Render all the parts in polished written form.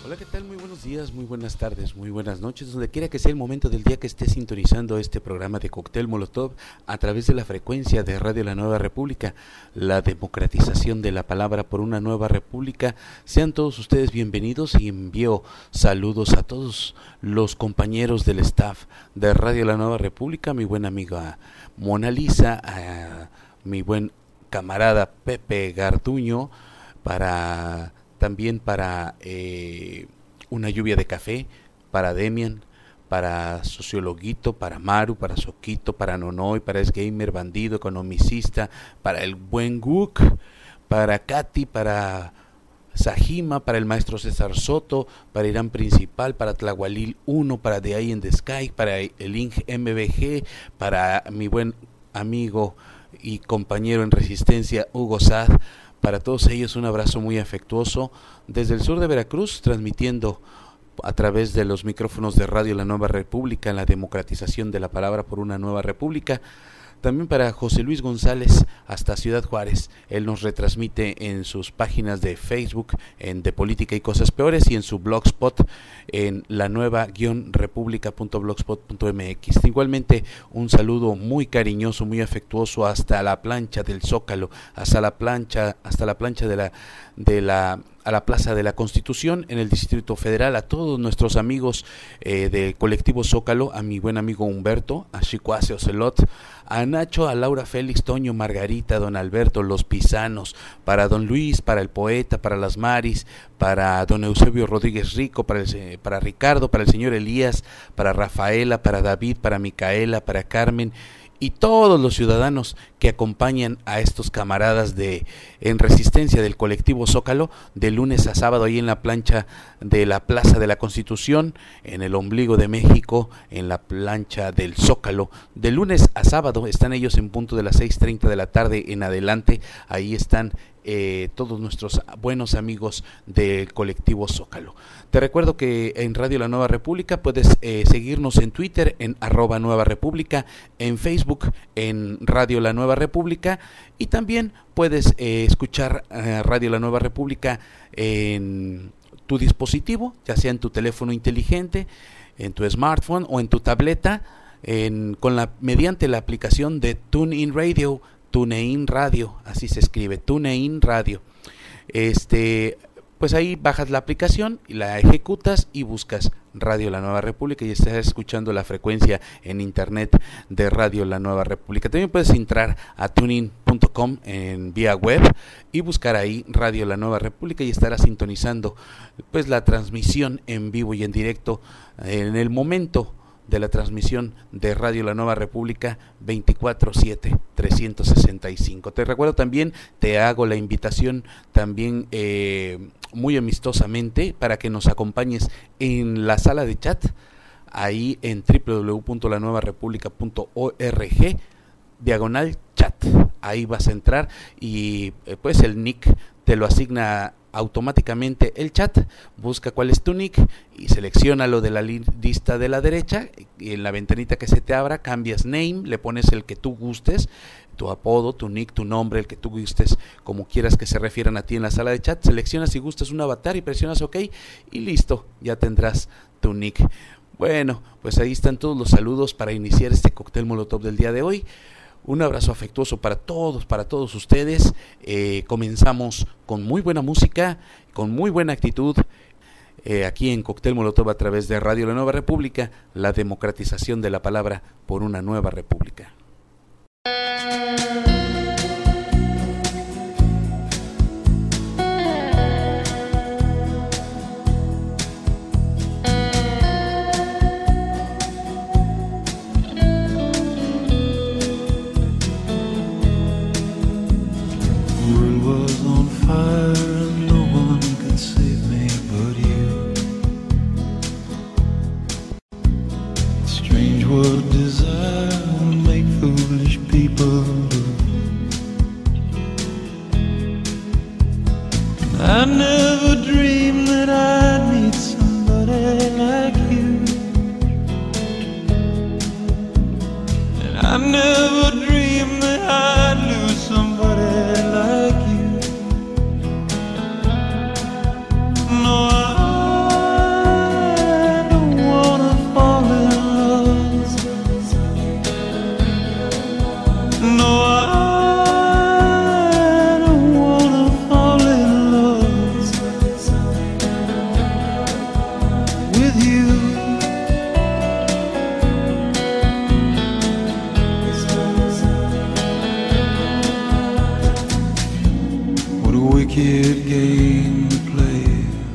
Hola, ¿qué tal? Muy buenos días, muy buenas tardes, muy buenas noches, donde quiera que sea el momento del día que esté sintonizando este programa de Cóctel Molotov a través de la frecuencia de Radio La Nueva República, la democratización de la palabra por una nueva república. Sean todos ustedes bienvenidos y envío saludos a todos los compañeros del staff de Radio La Nueva República, a mi buena amiga Mona Lisa, a mi buen camarada Pepe Garduño, también para Una lluvia de café, para Demian, para Sociologuito, para Maru, para Soquito, para Nonoy, para Esgamer, Bandido, Economicista, para el buen Guk, para Katy, para Sajima, para el maestro César Soto, para Irán Principal, para Tlahualil 1, para The Eye in the Sky, para el Inge MBG, para mi buen amigo y compañero en Resistencia, Hugo Sad. Para todos ellos un abrazo muy afectuoso desde el sur de Veracruz, transmitiendo a través de los micrófonos de Radio La Nueva República, en la democratización de la palabra por una nueva república. También para José Luis González hasta Ciudad Juárez. Él nos retransmite en sus páginas de Facebook, en De Política y Cosas Peores, y en su blogspot en lanueva-republica.blogspot.mx. Igualmente un saludo muy cariñoso, muy afectuoso hasta la plancha del Zócalo, hasta la plancha a la Plaza de la Constitución en el Distrito Federal, a todos nuestros amigos del colectivo Zócalo, a mi buen amigo Humberto, a Chicuase Ocelot, a Nacho, a Laura Félix, Toño, Margarita, don Alberto, los Pisanos, para don Luis, para el poeta, para las Maris, para don Eusebio Rodríguez Rico, para Ricardo, para el señor Elías, para Rafaela, para David, para Micaela, para Carmen, y todos los ciudadanos que acompañan a estos camaradas en Resistencia del colectivo Zócalo, de lunes a sábado ahí en la plancha de la Plaza de la Constitución, en el ombligo de México, en la plancha del Zócalo. De lunes a sábado están ellos en punto de las 6:30 de la tarde en adelante. Ahí están todos nuestros buenos amigos del colectivo Zócalo. Te recuerdo que en Radio La Nueva República puedes seguirnos en Twitter en @Nueva República, en Facebook en Radio La Nueva República, y también puedes escuchar Radio La Nueva República en tu dispositivo, ya sea en tu teléfono inteligente, en tu smartphone o en tu tableta, mediante la aplicación de TuneIn Radio, TuneIn Radio, así se escribe, TuneIn Radio. Pues ahí bajas la aplicación y la ejecutas y buscas Radio La Nueva República y estás escuchando la frecuencia en internet de Radio La Nueva República. También puedes entrar a tunein.com en vía web y buscar ahí Radio La Nueva República y estarás sintonizando pues la transmisión en vivo y en directo en el momento de la transmisión de Radio La Nueva República 24/7, 365. Te recuerdo también, te hago la invitación también muy amistosamente para que nos acompañes en la sala de chat, ahí en www.lanuevarepublica.org/chat. Ahí vas a entrar y pues el nick te lo asigna automáticamente el chat. Busca cuál es tu nick y selecciona lo de la lista de la derecha, y en la ventanita que se te abra cambias name, le pones el que tú gustes, tu apodo, tu nick, tu nombre, el que tú gustes, como quieras que se refieran a ti en la sala de chat. Seleccionas si gustas un avatar y presionas OK y listo, ya tendrás tu nick. Bueno, pues ahí están todos los saludos para iniciar este cóctel molotov del día de hoy. Un abrazo afectuoso para todos ustedes. Comenzamos con muy buena música, con muy buena actitud, aquí en Cóctel Molotov a través de Radio La Nueva República, la democratización de la palabra por una nueva república. What desire will make foolish people do. I never dreamed that I'd meet somebody like you, and I never dreamed that I'd lose somebody like you. No, I game to play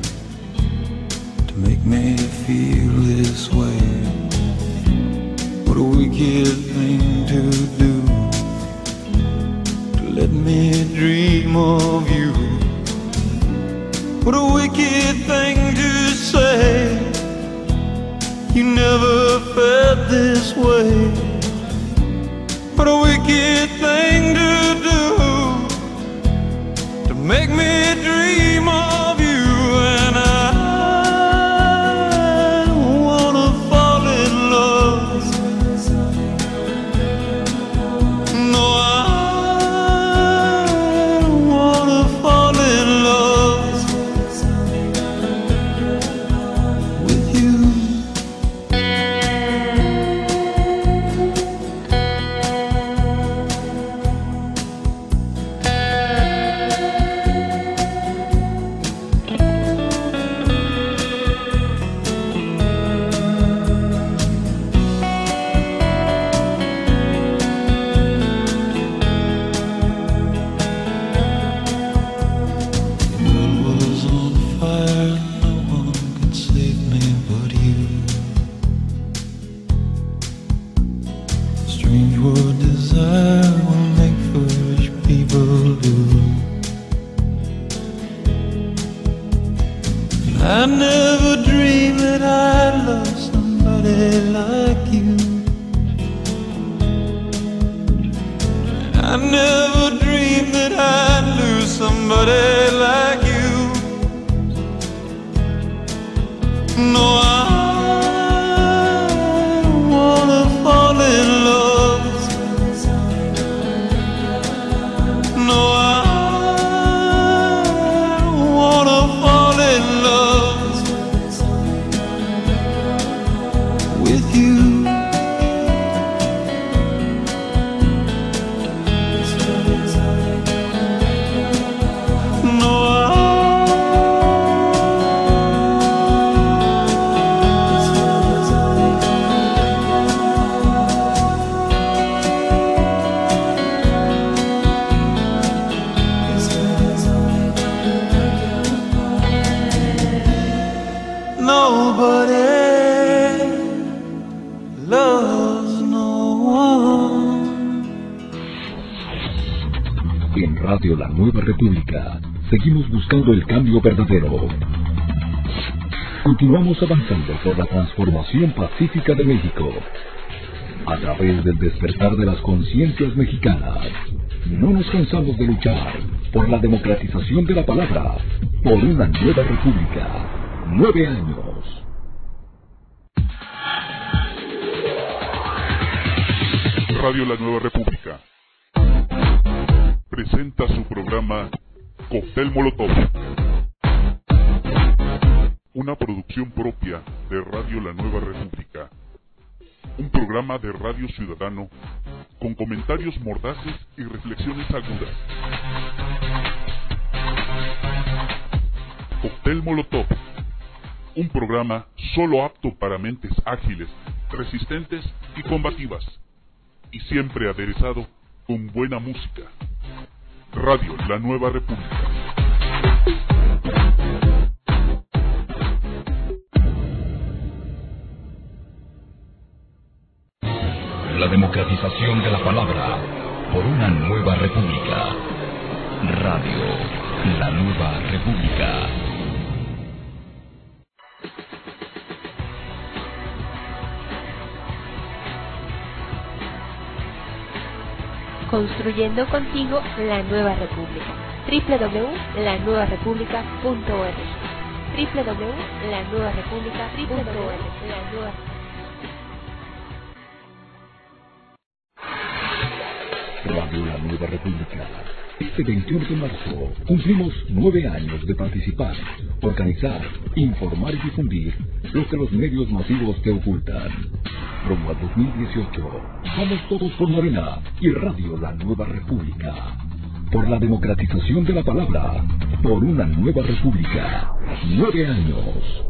to make me feel this way. What a wicked thing to do, to let me dream of you. What a wicked thing to say, you never felt this way. What a wicked thing to do, to make me dream of you. And I don't wanna fall in love. No, I don't wanna fall in love with you. I never dreamed that I'd love somebody like you. I never dreamed that I'd lose somebody like you. No, I don't wanna fall in love. No, I don't wanna fall in love with you. No, nobody loves no one. En Radio La Nueva República seguimos buscando el cambio verdadero. Continuamos avanzando por la transformación pacífica de México a través del despertar de las conciencias mexicanas. No nos cansamos de luchar por la democratización de la palabra, por una nueva república. 9 años. Radio La Nueva República presenta su programa Cóctel Molotov, una producción propia de Radio La Nueva República, un programa de radio ciudadano con comentarios mordaces y reflexiones agudas. Cóctel Molotov, un programa solo apto para mentes ágiles, resistentes y combativas, y siempre aderezado con buena música. Radio La Nueva República. La democratización de la palabra por una nueva república. Radio La Nueva República. Construyendo contigo la nueva república. www.lanuevarepublica.org. www.lanuevarepublica.org. Radio La Nueva República. Este 21 de marzo cumplimos 9 años de participar, organizar, informar y difundir lo que los medios masivos te ocultan. Rumbo al 2018, vamos todos por Morena y Radio La Nueva República. Por la democratización de la palabra, por una nueva república. 9 años.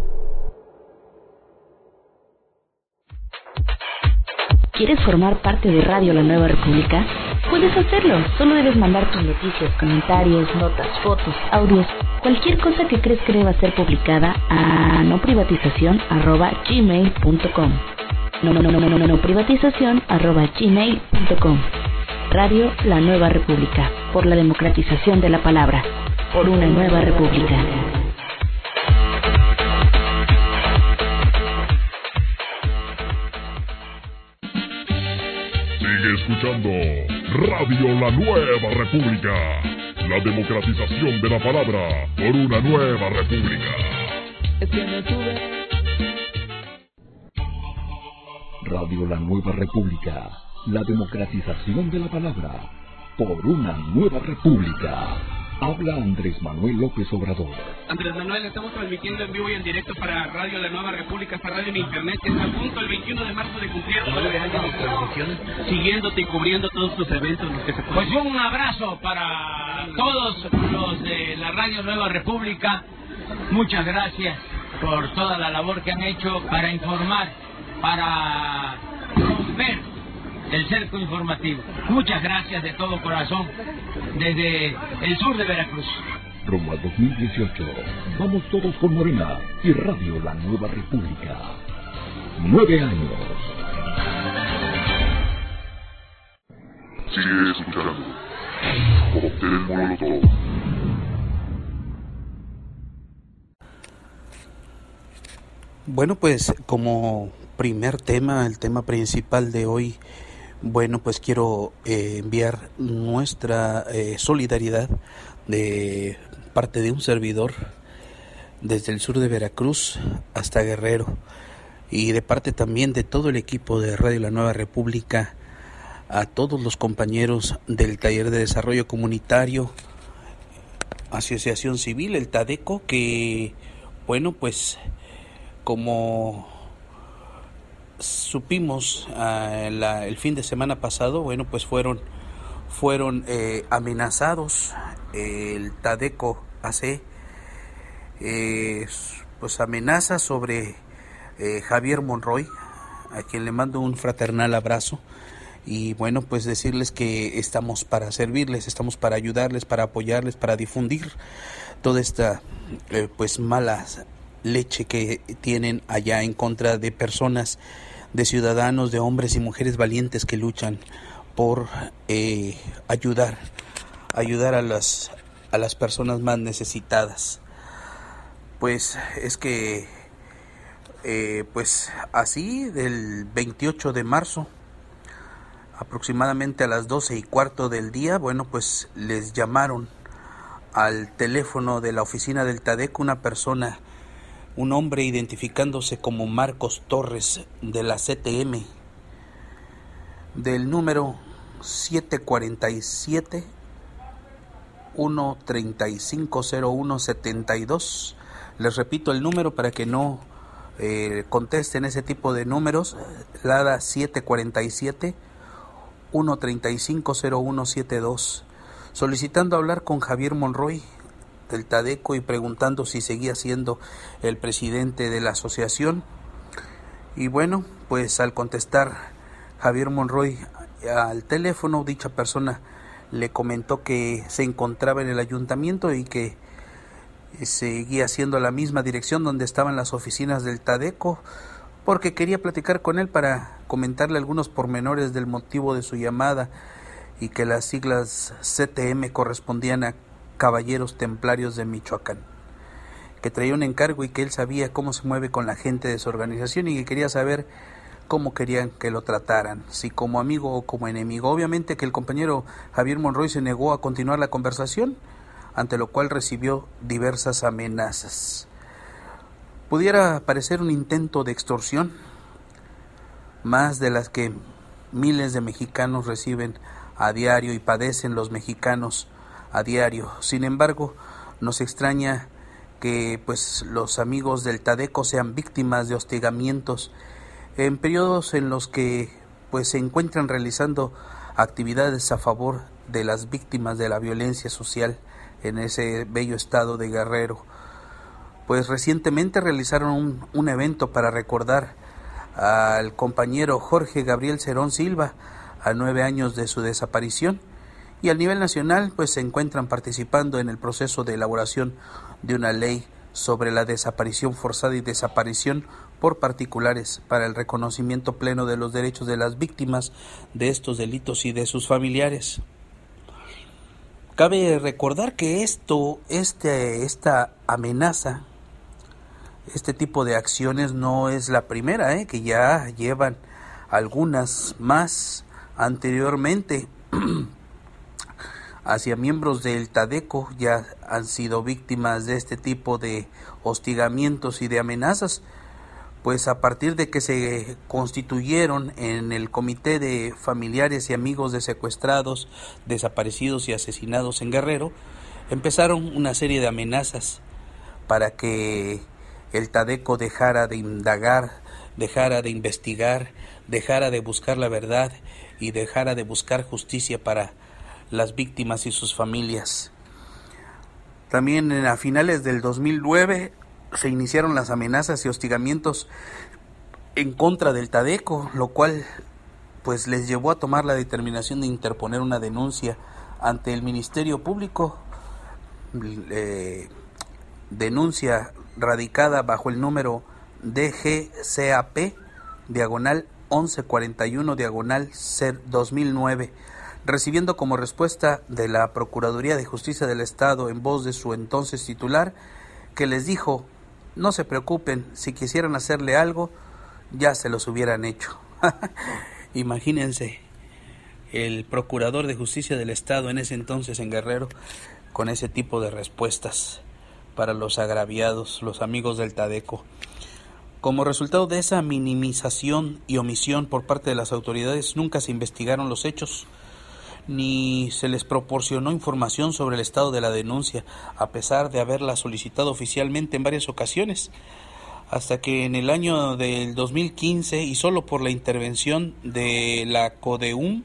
¿Quieres formar parte de Radio La Nueva República? Puedes hacerlo, solo debes mandar tus noticias, comentarios, notas, fotos, audios, cualquier cosa que crees que deba ser publicada a noprivatizacion@gmail.com. noprivatizacion@gmail.com. Radio La Nueva República, por la democratización de la palabra, por una nueva república. Sigue escuchando Radio La Nueva República, la democratización de la palabra por una nueva república. Radio La Nueva República, la democratización de la palabra por una nueva república. Habla Andrés Manuel López Obrador. Andrés Manuel, estamos transmitiendo en vivo y en directo para Radio La Nueva República, esta radio en internet, que está a punto el 21 de marzo de cumplir 9 años de transmisión, siguiéndote y cubriendo todos tus eventos, los que se pueden. Pues un abrazo para todos los de la Radio Nueva República. Muchas gracias por toda la labor que han hecho para informar, para romper el cerco informativo. Muchas gracias de todo corazón desde el sur de Veracruz. Rumbo al 2018, vamos todos con Morena y Radio La Nueva República. 9 años. Sigue escuchando Cóctel Molotov. Bueno, pues como primer tema, el tema principal de hoy, bueno, pues quiero enviar nuestra solidaridad de parte de un servidor desde el sur de Veracruz hasta Guerrero, y de parte también de todo el equipo de Radio La Nueva República a todos los compañeros del Taller de Desarrollo Comunitario, Asociación Civil, el TADECO, que, bueno, pues como supimos el fin de semana pasado, bueno, pues fueron amenazados. El TADECO hace pues amenaza sobre Javier Monroy, a quien le mando un fraternal abrazo, y bueno, pues decirles que estamos para servirles, estamos para ayudarles, para apoyarles, para difundir toda esta pues mala leche que tienen allá en contra de personas, de ciudadanos, de hombres y mujeres valientes que luchan por ayudar a las personas más necesitadas. Pues es que pues así, del 28 de marzo aproximadamente a las 12:15 del día, bueno, pues les llamaron al teléfono de la oficina del TADECO una persona, un hombre identificándose como Marcos Torres, de la CTM, del número 747-1350172. Les repito el número para que no contesten ese tipo de números. LADA 747-1350172, solicitando hablar con Javier Monroy del TADECO y preguntando si seguía siendo el presidente de la asociación. Y bueno, pues al contestar Javier Monroy al teléfono, dicha persona le comentó que se encontraba en el ayuntamiento y que seguía siendo la misma dirección donde estaban las oficinas del TADECO, porque quería platicar con él para comentarle algunos pormenores del motivo de su llamada, y que las siglas CTM correspondían a Caballeros Templarios de Michoacán, que traía un encargo y que él sabía cómo se mueve con la gente de su organización y que quería saber cómo querían que lo trataran, si como amigo o como enemigo. Obviamente que el compañero Javier Monroy se negó a continuar la conversación, ante lo cual recibió diversas amenazas. Pudiera parecer un intento de extorsión, más de las que miles de mexicanos reciben a diario y padecen los mexicanos a diario. Sin embargo, nos extraña que pues los amigos del TADECO sean víctimas de hostigamientos en periodos en los que pues se encuentran realizando actividades a favor de las víctimas de la violencia social en ese bello estado de Guerrero. Pues recientemente realizaron un evento para recordar al compañero Jorge Gabriel Cerón Silva, a 9 años de su desaparición, y a nivel nacional pues se encuentran participando en el proceso de elaboración de una ley sobre la desaparición forzada y desaparición por particulares para el reconocimiento pleno de los derechos de las víctimas de estos delitos y de sus familiares. Cabe recordar que esta amenaza, este tipo de acciones no es la primera, que ya llevan algunas más anteriormente hacia miembros del TADECO. Ya han sido víctimas de este tipo de hostigamientos y de amenazas, pues a partir de que se constituyeron en el Comité de Familiares y Amigos de Secuestrados, Desaparecidos y Asesinados en Guerrero, empezaron una serie de amenazas para que el TADECO dejara de indagar, dejara de investigar, dejara de buscar la verdad y dejara de buscar justicia para las víctimas y sus familias. También a finales del 2009 se iniciaron las amenazas y hostigamientos en contra del TADECO, lo cual pues les llevó a tomar la determinación de interponer una denuncia ante el Ministerio Público, denuncia radicada bajo el número DGCAP diagonal 1141 diagonal 2009, recibiendo como respuesta de la Procuraduría de Justicia del Estado en voz de su entonces titular, que les dijo: no se preocupen, si quisieran hacerle algo, ya se los hubieran hecho. Imagínense, el Procurador de Justicia del Estado en ese entonces en Guerrero, con ese tipo de respuestas para los agraviados, los amigos del TADECO. Como resultado de esa minimización y omisión por parte de las autoridades, nunca se investigaron los hechos, ni se les proporcionó información sobre el estado de la denuncia, a pesar de haberla solicitado oficialmente en varias ocasiones, hasta que en el año del 2015, y solo por la intervención de la CODEUM,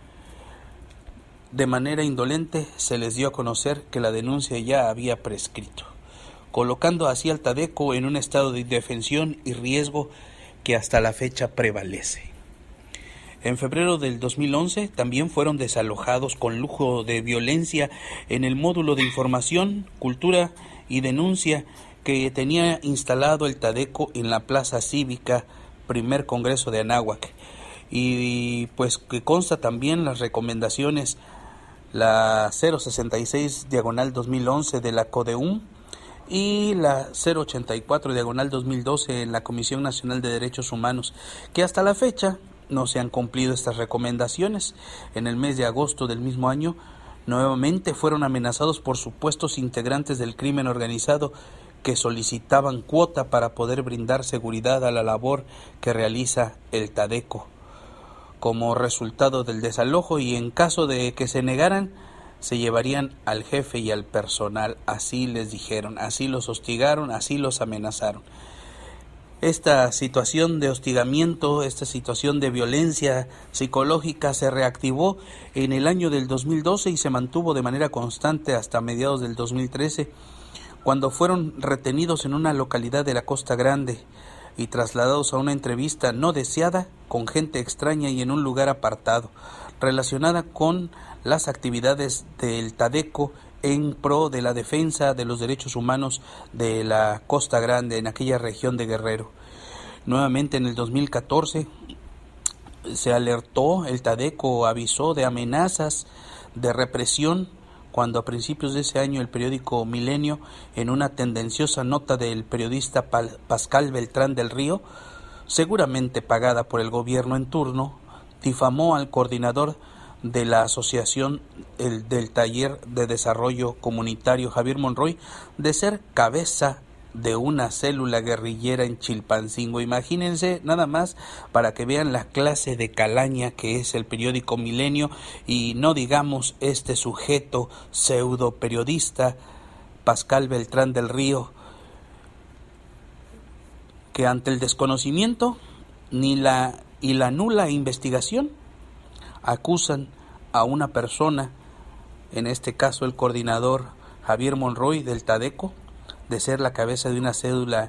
de manera indolente se les dio a conocer que la denuncia ya había prescrito, colocando así al TADECO en un estado de indefensión y riesgo que hasta la fecha prevalece. En febrero del 2011 también fueron desalojados con lujo de violencia en el módulo de información, cultura y denuncia que tenía instalado el TADECO en la Plaza Cívica Primer Congreso de Anáhuac, y pues que consta también las recomendaciones, la 066 diagonal 2011 de la CODEUM y la 084 diagonal 2012 en la Comisión Nacional de Derechos Humanos, que hasta la fecha no se han cumplido estas recomendaciones. En el mes de agosto del mismo año, nuevamente fueron amenazados por supuestos integrantes del crimen organizado que solicitaban cuota para poder brindar seguridad a la labor que realiza el TADECO. Como resultado del desalojo, y en caso de que se negaran, se llevarían al jefe y al personal. Así les dijeron, así los hostigaron, así los amenazaron. Esta situación de hostigamiento, esta situación de violencia psicológica se reactivó en el año del 2012 y se mantuvo de manera constante hasta mediados del 2013, cuando fueron retenidos en una localidad de la Costa Grande y trasladados a una entrevista no deseada con gente extraña y en un lugar apartado, relacionada con las actividades del TADECO en pro de la defensa de los derechos humanos de la Costa Grande, en aquella región de Guerrero. Nuevamente en el 2014 se alertó, el TADECO avisó de amenazas de represión, cuando a principios de ese año el periódico Milenio, en una tendenciosa nota del periodista Pascal Beltrán del Río, seguramente pagada por el gobierno en turno, difamó al coordinador de la asociación del Taller de Desarrollo Comunitario, Javier Monroy, de ser cabeza de una célula guerrillera en Chilpancingo. Imagínense nada más, para que vean la clase de calaña que es el periódico Milenio, y no digamos este sujeto pseudo periodista Pascal Beltrán del Río, que ante el desconocimiento y la nula investigación acusan a una persona, en este caso el coordinador Javier Monroy del TADECO, de ser la cabeza de una célula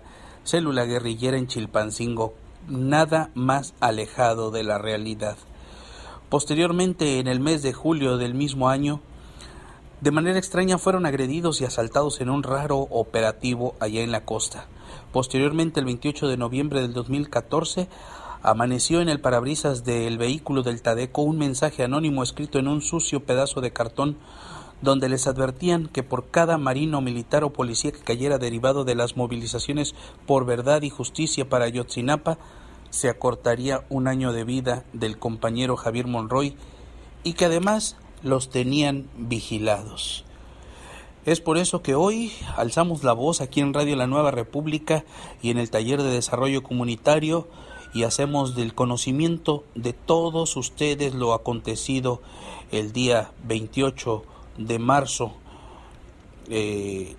guerrillera en Chilpancingo. Nada más alejado de la realidad. Posteriormente, en el mes de julio del mismo año, de manera extraña fueron agredidos y asaltados en un raro operativo allá en la costa. Posteriormente, el 28 de noviembre del 2014, amaneció en el parabrisas del vehículo del Tadeco un mensaje anónimo escrito en un sucio pedazo de cartón donde les advertían que por cada marino, militar o policía que cayera derivado de las movilizaciones por verdad y justicia para Ayotzinapa, se acortaría un año de vida del compañero Javier Monroy y que además los tenían vigilados. Es por eso que hoy alzamos la voz aquí en Radio La Nueva República y en el Taller de Desarrollo Comunitario y hacemos del conocimiento de todos ustedes lo acontecido el día 28 de marzo de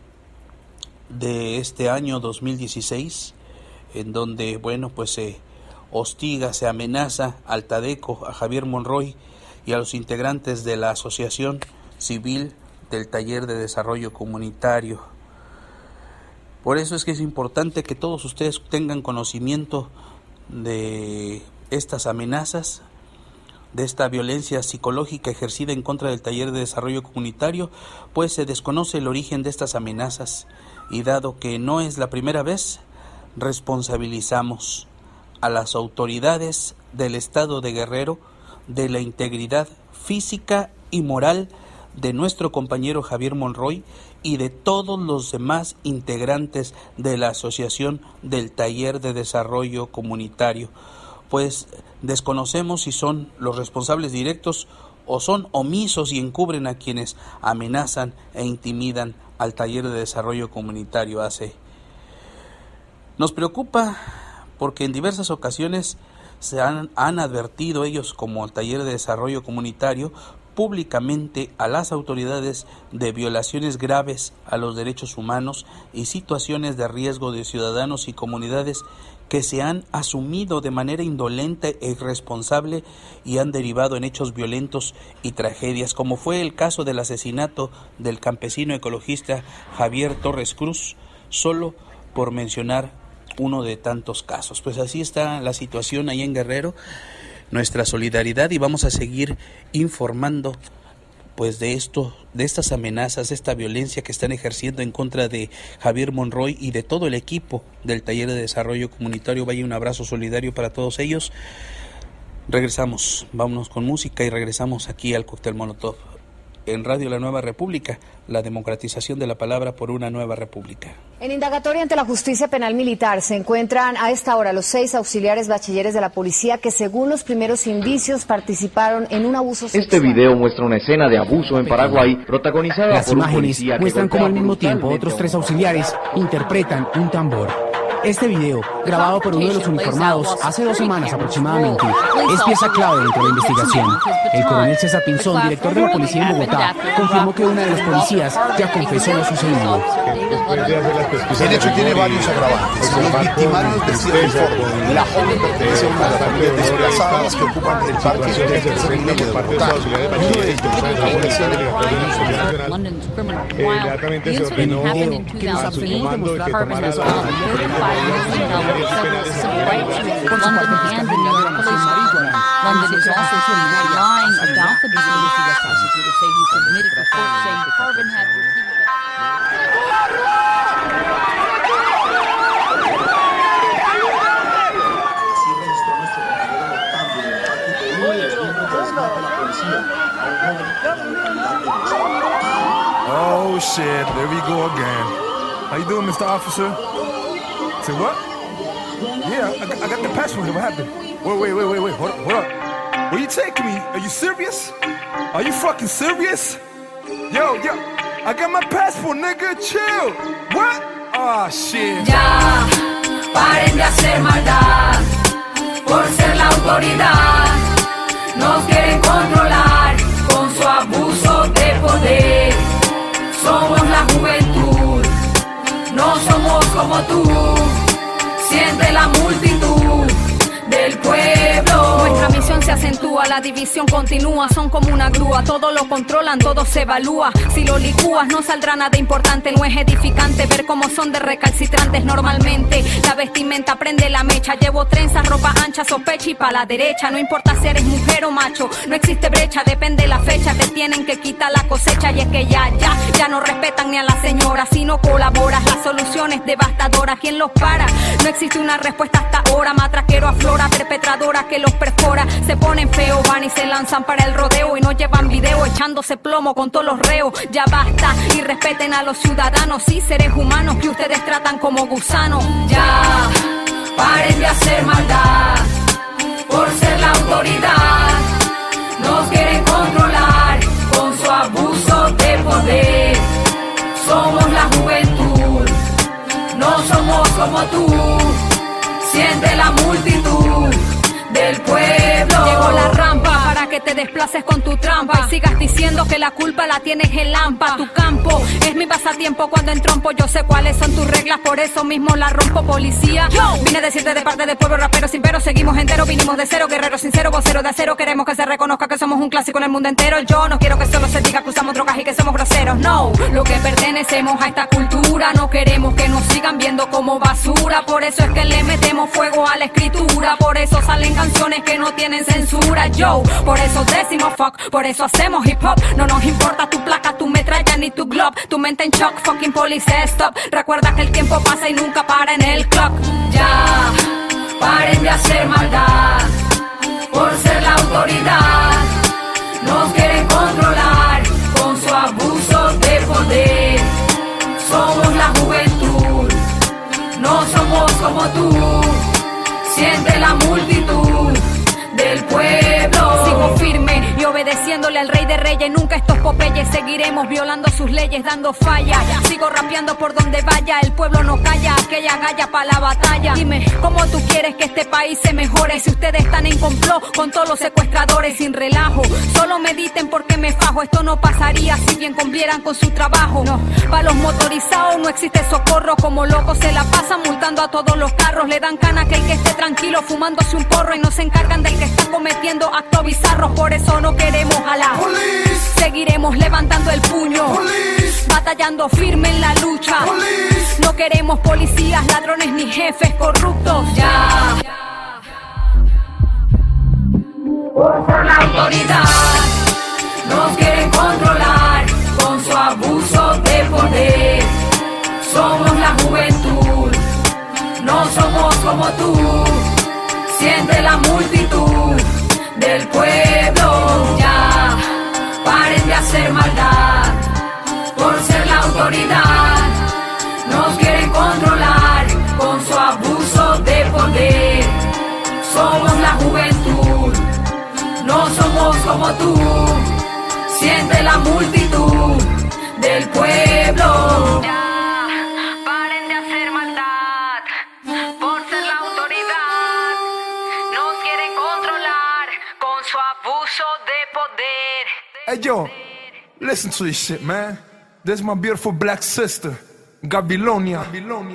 este año 2016, en donde, se hostiga, se amenaza al Tadeco, a Javier Monroy y a los integrantes de la Asociación Civil del Taller de Desarrollo Comunitario. Por eso es que es importante que todos ustedes tengan conocimiento de estas amenazas, de esta violencia psicológica ejercida en contra del Taller de Desarrollo Comunitario, pues se desconoce el origen de estas amenazas y dado que no es la primera vez, responsabilizamos a las autoridades del Estado de Guerrero de la integridad física y moral de nuestro compañero Javier Monroy y de todos los demás integrantes de la Asociación del Taller de Desarrollo Comunitario, pues desconocemos si son los responsables directos o son omisos y encubren a quienes amenazan e intimidan al Taller de Desarrollo Comunitario AC. Nos preocupa porque en diversas ocasiones se han advertido ellos como el Taller de Desarrollo Comunitario públicamente a las autoridades de violaciones graves a los derechos humanos y situaciones de riesgo de ciudadanos y comunidades que se han asumido de manera indolente e irresponsable y han derivado en hechos violentos y tragedias, como fue el caso del asesinato del campesino ecologista Javier Torres Cruz, solo por mencionar uno de tantos casos. Pues así está la situación ahí en Guerrero. Nuestra solidaridad y vamos a seguir informando pues de estas amenazas, de esta violencia que están ejerciendo en contra de Javier Monroy y de todo el equipo del Taller de Desarrollo Comunitario. Vaya un abrazo solidario para todos ellos. Regresamos, vámonos con música y regresamos aquí al Cóctel Molotov en Radio La Nueva República, la democratización de la palabra por una nueva república. En indagatoria ante la Justicia Penal Militar se encuentran a esta hora los 6 auxiliares bachilleres de la policía que, según los primeros indicios, participaron en un abuso sexual. Este video muestra una escena de abuso en Paraguay protagonizada por un policía. Las imágenes muestran cómo al mismo tiempo otros 3 auxiliares interpretan un tambor. Este video, grabado por uno de los uniformados hace 2 semanas aproximadamente, es pieza clave dentro de la investigación. El coronel César Pinzón, director de la policía en Bogotá, confirmó que una de los policías ya confesó lo sucedido. El hecho tiene varios agravantes. Los victimarios de cierto informe. La joven pertenece a una de las familias desplazadas que ocupan el parque del tercer milenio de Bogotá. En el video, que nos abstenimos de mostrar personas con London is also lying about the business. Prosecutors say he submitted reports saying Carbon had Oh shit, there we go again. How you doing, Mr. Officer? Say what? Yeah, I got the passport here. What happened? Wait. Hold up. Where you taking me? Are you serious? Are you fucking serious? Yo, I got my passport, nigga. Chill. What? Ah, shit. Ya, paren de hacer maldad. Por ser la autoridad. Nos quieren controlar con su abuso de poder. Somos la juventud. No somos como tú. Siente la multitud del pueblo. Nuestra misión se acentúa, la división continúa, son como una grúa, todo lo controlan, todo se evalúa. Si lo licúas no saldrá nada importante, no es edificante ver cómo son de recalcitrantes normalmente. La vestimenta prende la mecha, llevo trenzas, ropa ancha, sospecha y pa' la derecha. No importa si eres mujer o macho, no existe brecha, depende la fecha, te tienen que quitar la cosecha. Y es que ya no respetan ni a la señora, si no colaboras, la solución es devastadora. ¿Quién los para? No existe una respuesta hasta ahora, matraquero aflora, perpetradora que los perfora. Se ponen feo, van y se lanzan para el rodeo y no llevan video echándose plomo con todos los reos. Ya basta y respeten a los ciudadanos, sí, seres humanos que ustedes tratan como gusanos. Ya, paren de hacer maldad por ser la autoridad. Nos quieren controlar con su abuso de poder. Somos la juventud, no somos como tú. Siente la multitud del pueblo. Llegó la rampa para que te desplaces con tu trampa y sigas diciendo que la culpa la tienes el lampa. Tu campo es mi pasatiempo cuando entrompo. Yo sé cuáles son tus reglas, por eso mismo la rompo, policía. Vine a decirte de parte del pueblo, rapero sin pero, seguimos enteros. Vinimos de cero, guerrero sincero, vocero de acero. Queremos que se reconozca que somos un clásico en el mundo entero. Yo no quiero que solo se diga que usamos drogas y que somos groseros. No, lo que pertenecemos a esta cultura. No queremos que nos sigan viendo como basura. Por eso es que le metemos fuego a la escritura. Por eso salen canciones que no tienen censura. Yo, por eso decimos fuck, por eso hacemos hip hop. No nos importa tu placa, tu metralla ni tu glob. Tu mente en shock, fucking police stop. Recuerda que el tiempo pasa y nunca para en el clock. Ya, paren de hacer maldad por ser la autoridad. Nos quieren controlar con su abuso de poder. Somos la juventud, no somos como tú. Siente la multitud del pueblo. Sigo firme y obedeciéndole al rey de reyes. Nunca estos popeyes seguiremos violando sus leyes, dando falla. Sigo rapeando por donde vaya, el pueblo no calla, aquella galla pa' la batalla. Dime, ¿cómo tú quieres que este país se mejore si ustedes están en complot con todos los secuestradores sin relajo? Solo mediten porque me fajo, esto no pasaría si bien cumplieran con su trabajo. No, pa' los motorizados no existe socorro, como locos se la pasan multando a todos los carros. Le dan cana que el que esté tranquilo fumándose un porro y no se encargan del que está cometiendo actos bizarros. Por eso no queremos a la police. Seguiremos levantando el puño, police. Batallando firme en la lucha, police. No queremos policías, ladrones ni jefes corruptos. Ya, por ser la autoridad nos quieren controlar con su abuso de poder. Somos la juventud, no somos como tú. Siente la multitud del pueblo. Ya, paren de hacer maldad por ser la autoridad. Nos quieren controlar con su abuso de poder. Somos la juventud, no somos como tú. Siente la multitud del pueblo. Ya, paren de hacer maldad por ser la autoridad. Nos quieren controlar con su abuso de poder. Hey yo, listen to this shit, man. This is my beautiful black sister, Gabilonia.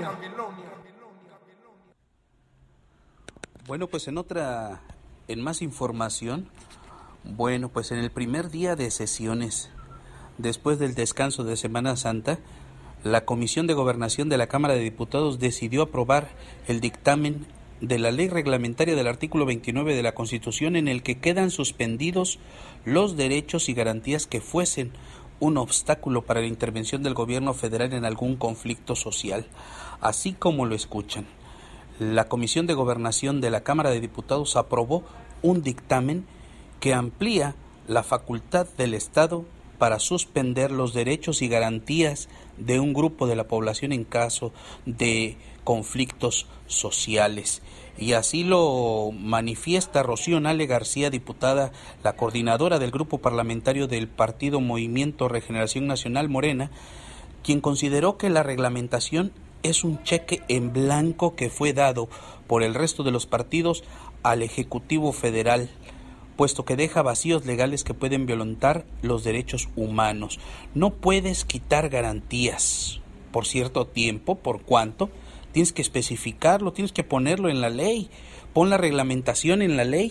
Bueno, pues en más información, bueno, pues en el primer día de sesiones, después del descanso de Semana Santa, la Comisión de Gobernación de la Cámara de Diputados decidió aprobar el dictamen de la ley reglamentaria del artículo 29 de la Constitución, en el que quedan suspendidos los derechos y garantías que fuesen un obstáculo para la intervención del gobierno federal en algún conflicto social, así como lo escuchan. La Comisión de Gobernación de la Cámara de Diputados aprobó un dictamen que amplía la facultad del Estado para suspender los derechos y garantías de un grupo de la población en caso de conflictos sociales. Y así lo manifiesta Rocío Nale García, diputada, la coordinadora del grupo parlamentario del Partido Movimiento Regeneración Nacional Morena, quien consideró que la reglamentación es un cheque en blanco que fue dado por el resto de los partidos al Ejecutivo Federal, puesto que deja vacíos legales que pueden violentar los derechos humanos. No puedes quitar garantías por cierto tiempo, por cuanto tienes que especificarlo, tienes que ponerlo en la ley, pon la reglamentación en la ley,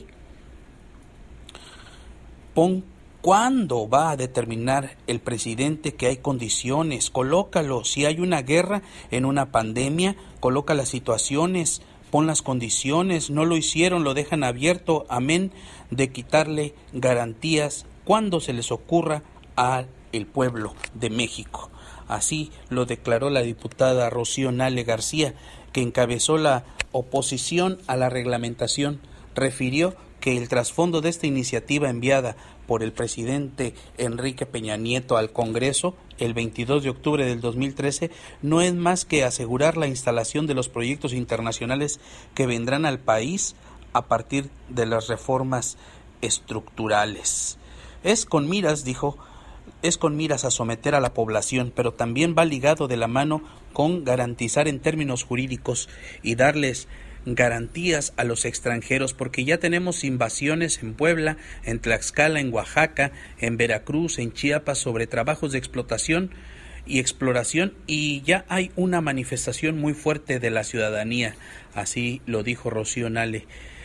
pon cuándo va a determinar el presidente que hay condiciones, colócalo, si hay una guerra, en una pandemia, coloca las situaciones, pon las condiciones, no lo hicieron, lo dejan abierto, amén de quitarle garantías cuando se les ocurra al pueblo de México. Así lo declaró la diputada Rocío Nale García, que encabezó la oposición a la reglamentación. Refirió que el trasfondo de esta iniciativa enviada por el presidente Enrique Peña Nieto al Congreso el 22 de octubre del 2013 no es más que asegurar la instalación de los proyectos internacionales que vendrán al país a partir de las reformas estructurales. Es con miras, dijo, a someter a la población, pero también va ligado de la mano con garantizar en términos jurídicos y darles garantías a los extranjeros, porque ya tenemos invasiones en Puebla, en Tlaxcala, en Oaxaca, en Veracruz, en Chiapas, sobre trabajos de explotación y exploración, y ya hay una manifestación muy fuerte de la ciudadanía, así lo dijo Rocío Nale.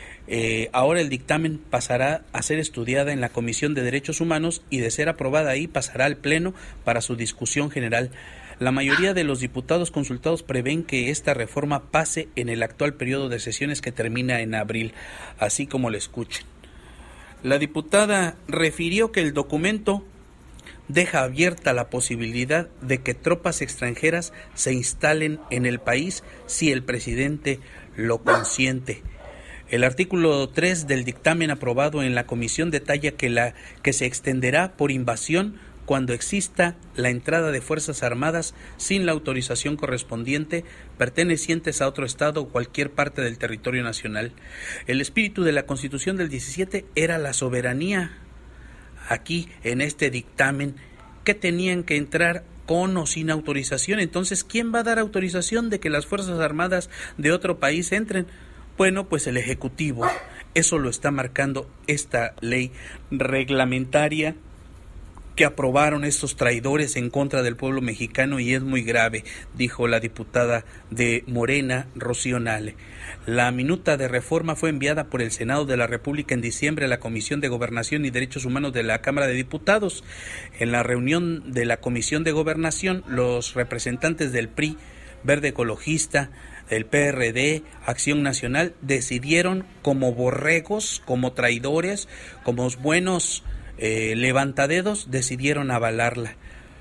Ahora el dictamen pasará a ser estudiada en la Comisión de Derechos Humanos y de ser aprobada ahí pasará al Pleno para su discusión general. La mayoría de los diputados consultados prevén que esta reforma pase en el actual periodo de sesiones que termina en abril, así como lo escuchen. La diputada refirió que el documento deja abierta la posibilidad de que tropas extranjeras se instalen en el país si el presidente lo consiente. El artículo 3 del dictamen aprobado en la comisión detalla que se extenderá por invasión cuando exista la entrada de Fuerzas Armadas sin la autorización correspondiente, pertenecientes a otro estado o cualquier parte del territorio nacional. El espíritu de la Constitución del 17 era la soberanía. Aquí, en este dictamen, que tenían que entrar con o sin autorización. Entonces, ¿quién va a dar autorización de que las Fuerzas Armadas de otro país entren? Bueno, pues el Ejecutivo. Eso lo está marcando esta ley reglamentaria que aprobaron estos traidores en contra del pueblo mexicano, y es muy grave, dijo la diputada de Morena, Rocío Nale. La minuta de reforma fue enviada por el Senado de la República en diciembre a la Comisión de Gobernación y Derechos Humanos de la Cámara de Diputados. En la reunión de la Comisión de Gobernación, los representantes del PRI, Verde Ecologista, el PRD, Acción Nacional, decidieron como borregos, como traidores, como buenos levantadedos, decidieron avalarla.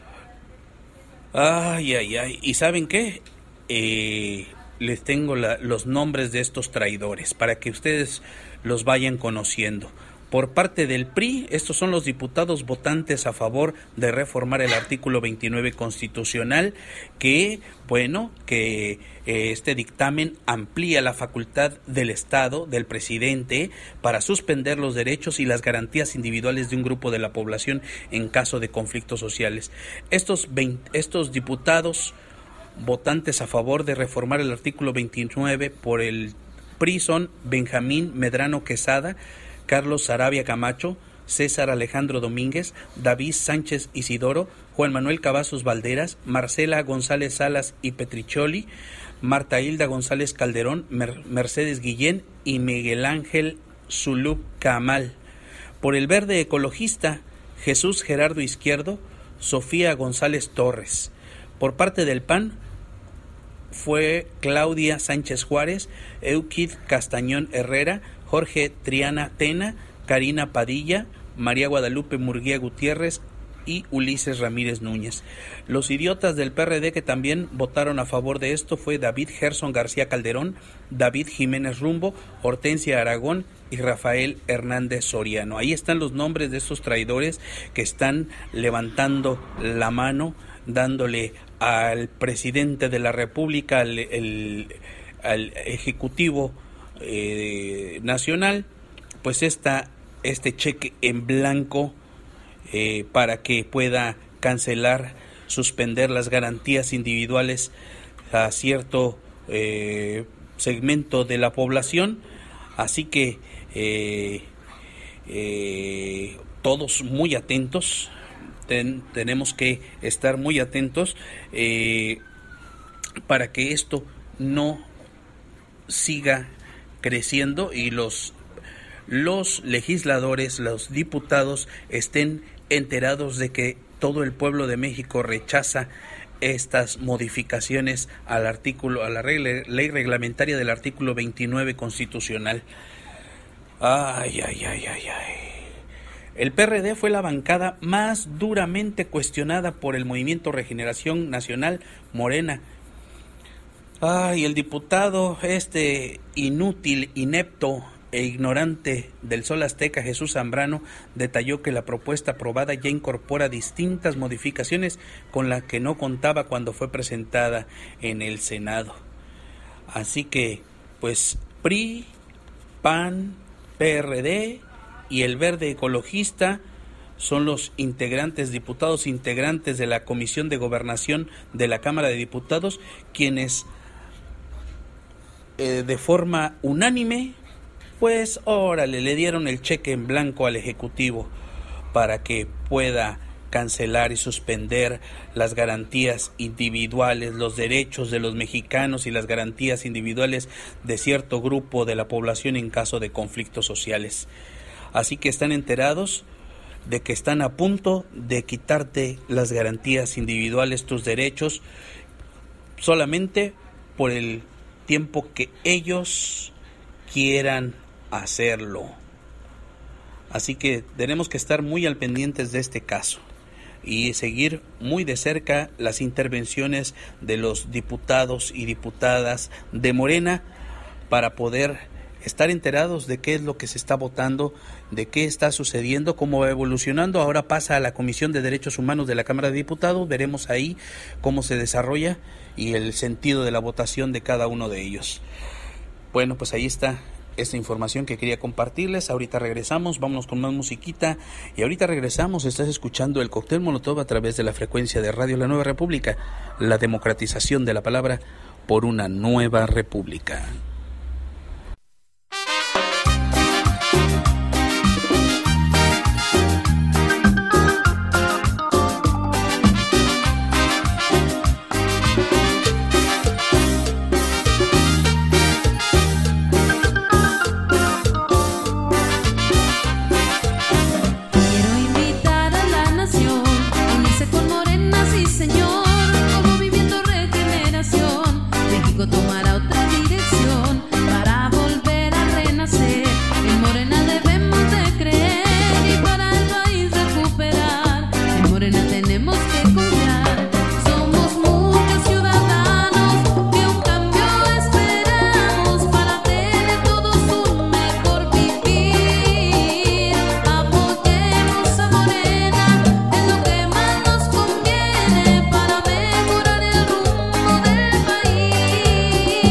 Ay. ¿Y saben qué? Les tengo los nombres de estos traidores para que ustedes los vayan conociendo. Por parte del PRI, estos son los diputados votantes a favor de reformar el artículo 29 constitucional, que este dictamen amplía la facultad del Estado, del presidente, para suspender los derechos y las garantías individuales de un grupo de la población en caso de conflictos sociales. Estos diputados votantes a favor de reformar el artículo 29 por el PRI son Benjamín Medrano Quesada, Carlos Sarabia Camacho, César Alejandro Domínguez, David Sánchez Isidoro, Juan Manuel Cavazos Valderas, Marcela González Salas y Petricholi, Marta Hilda González Calderón, Mercedes Guillén y Miguel Ángel Zulub Camal. Por el Verde Ecologista, Jesús Gerardo Izquierdo, Sofía González Torres. Por parte del PAN fue Claudia Sánchez Juárez, Euquid Castañón Herrera, Jorge Triana Tena, Karina Padilla, María Guadalupe Murguía Gutiérrez y Ulises Ramírez Núñez. Los idiotas del PRD que también votaron a favor de esto fue David Gerson García Calderón, David Jiménez Rumbo, Hortensia Aragón y Rafael Hernández Soriano. Ahí están los nombres de estos traidores que están levantando la mano, dándole al presidente de la República, al Ejecutivo nacional, pues este cheque en blanco para que pueda cancelar, suspender las garantías individuales a cierto segmento de la población. Así que todos muy atentos, tenemos que estar muy atentos para que esto no siga creciendo y los legisladores, los diputados estén enterados de que todo el pueblo de México rechaza estas modificaciones al artículo, a la ley reglamentaria del artículo 29 constitucional. Ay. El PRD fue la bancada más duramente cuestionada por el Movimiento Regeneración Nacional, Morena. El diputado inútil, inepto e ignorante del Sol Azteca, Jesús Zambrano, detalló que la propuesta aprobada ya incorpora distintas modificaciones con las que no contaba cuando fue presentada en el Senado. Así que, pues, PRI, PAN, PRD y el Verde Ecologista son los diputados integrantes de la Comisión de Gobernación de la Cámara de Diputados, quienes de forma unánime, pues órale, le dieron el cheque en blanco al Ejecutivo para que pueda cancelar y suspender las garantías individuales, los derechos de los mexicanos y las garantías individuales de cierto grupo de la población en caso de conflictos sociales. Así que están enterados de que están a punto de quitarte las garantías individuales, tus derechos, solamente por el tiempo que ellos quieran hacerlo. Así que tenemos que estar muy al pendientes de este caso y seguir muy de cerca las intervenciones de los diputados y diputadas de Morena para poder estar enterados de qué es lo que se está votando, de qué está sucediendo, cómo va evolucionando. Ahora pasa a la Comisión de Derechos Humanos de la Cámara de Diputados, veremos ahí cómo se desarrolla y el sentido de la votación de cada uno de ellos. Bueno, pues ahí está esta información que quería compartirles. Ahorita regresamos, vámonos con más musiquita y ahorita regresamos. Estás escuchando el Cóctel Molotov a través de la frecuencia de Radio La Nueva República, la democratización de la palabra por una nueva república. Tomará otra dirección para volver a renacer. En Morena debemos de creer y para el país recuperar. En Morena tenemos que confiar. Somos muchos ciudadanos que un cambio esperamos para tener todos un mejor vivir. Apoyemos a Morena en lo que más nos conviene para mejorar el rumbo del país.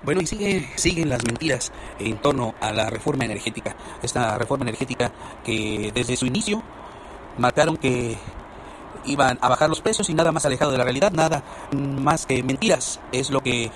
Bueno, y siguen las mentiras en torno a la reforma energética. Esta reforma energética que desde su inicio marcaron que iban a bajar los precios y nada más alejado de la realidad, nada más que mentiras. Es lo que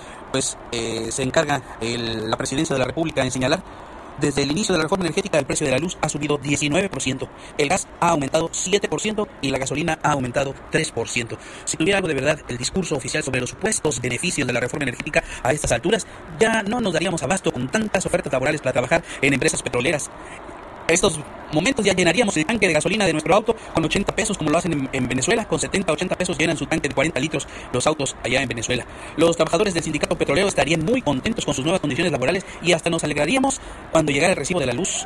se encarga la Presidencia de la República en señalar. Desde el inicio de la reforma energética, el precio de la luz ha subido 19%, el gas ha aumentado 7% y la gasolina ha aumentado 3%. Si tuviera algo de verdad el discurso oficial sobre los supuestos beneficios de la reforma energética a estas alturas, ya no nos daríamos abasto con tantas ofertas laborales para trabajar en empresas petroleras. A estos momentos ya llenaríamos el tanque de gasolina de nuestro auto con 80 pesos como lo hacen en Venezuela. Con 70, 80 pesos llenan su tanque de 40 litros los autos allá en Venezuela. Los trabajadores del sindicato petrolero estarían muy contentos con sus nuevas condiciones laborales y hasta nos alegraríamos cuando llegara el recibo de la luz.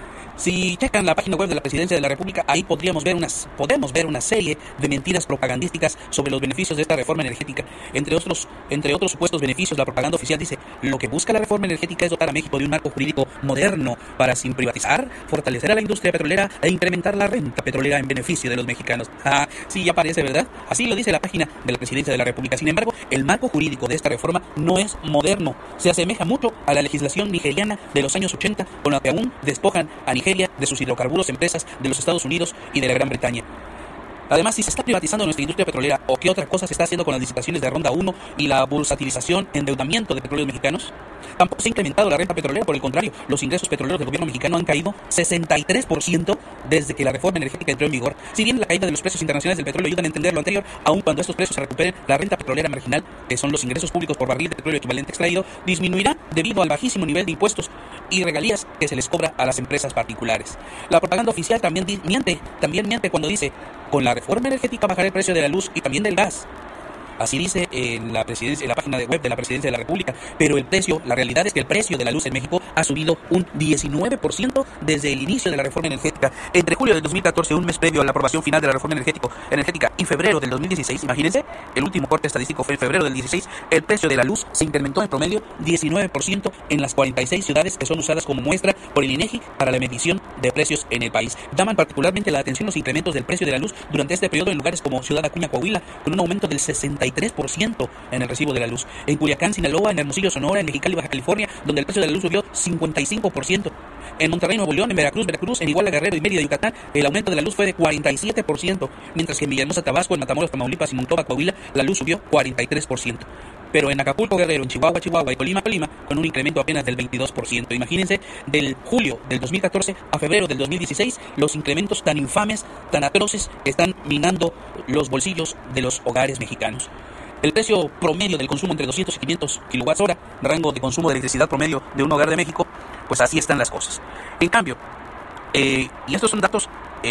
Si checan la página web de la Presidencia de la República, ahí podemos ver una serie de mentiras propagandísticas sobre los beneficios de esta reforma energética. Entre otros supuestos beneficios, la propaganda oficial dice: lo que busca la reforma energética es dotar a México de un marco jurídico moderno para, sin privatizar, fortalecer a la industria petrolera e incrementar la renta petrolera en beneficio de los mexicanos. Sí, ya parece, ¿verdad? Así lo dice la página de la Presidencia de la República. Sin embargo, el marco jurídico de esta reforma no es moderno. Se asemeja mucho a la legislación nigeriana de los años 80, con la que aún despojan a Nigeria de sus hidrocarburos empresas de los Estados Unidos y de la Gran Bretaña. Además, si se está privatizando nuestra industria petrolera, ¿o qué otra cosa se está haciendo con las licitaciones de Ronda 1 y la bursatilización, endeudamiento de petróleos mexicanos? Tampoco se ha incrementado la renta petrolera, por el contrario, los ingresos petroleros del gobierno mexicano han caído 63% desde que la reforma energética entró en vigor. Si bien la caída de los precios internacionales del petróleo ayudan a entender lo anterior, aun cuando estos precios se recuperen, la renta petrolera marginal, que son los ingresos públicos por barril de petróleo equivalente extraído, disminuirá debido al bajísimo nivel de impuestos y regalías que se les cobra a las empresas particulares. La propaganda oficial también miente cuando dice: con la reforma energética bajará el precio de la luz y también del gas. Así dice en la página web de la Presidencia de la República, pero la realidad es que el precio de la luz en México ha subido un 19% desde el inicio de la reforma energética. Entre julio del 2014, un mes previo a la aprobación final de la reforma energética, y febrero del 2016, imagínense, el último corte estadístico fue en febrero del 16, el precio de la luz se incrementó en promedio 19% en las 46 ciudades que son usadas como muestra por el INEGI para la medición de precios en el país. Llaman particularmente la atención los incrementos del precio de la luz durante este periodo en lugares como Ciudad Acuña, Coahuila, con un aumento del 63% en el recibo de la luz. En Culiacán, Sinaloa, en Hermosillo, Sonora, en Mexicali, Baja California, donde el precio de la luz subió 55%. En Monterrey, Nuevo León, en Veracruz, en Iguala, Guerrero y Mérida, Yucatán, el aumento de la luz fue de 47%, mientras que en Villahermosa, Tabasco, en Matamoros, Tamaulipas y Monclova, Coahuila, la luz subió 43%. Pero en Acapulco, Guerrero, en Chihuahua y Colima, con un incremento apenas del 22%. Imagínense, del julio del 2014 a febrero del 2016, los incrementos tan infames, tan atroces, que están minando los bolsillos de los hogares mexicanos. El precio promedio del consumo entre 200 y 500 kWh, rango de consumo de electricidad promedio de un hogar de México, pues así están las cosas. En cambio, y estos son datos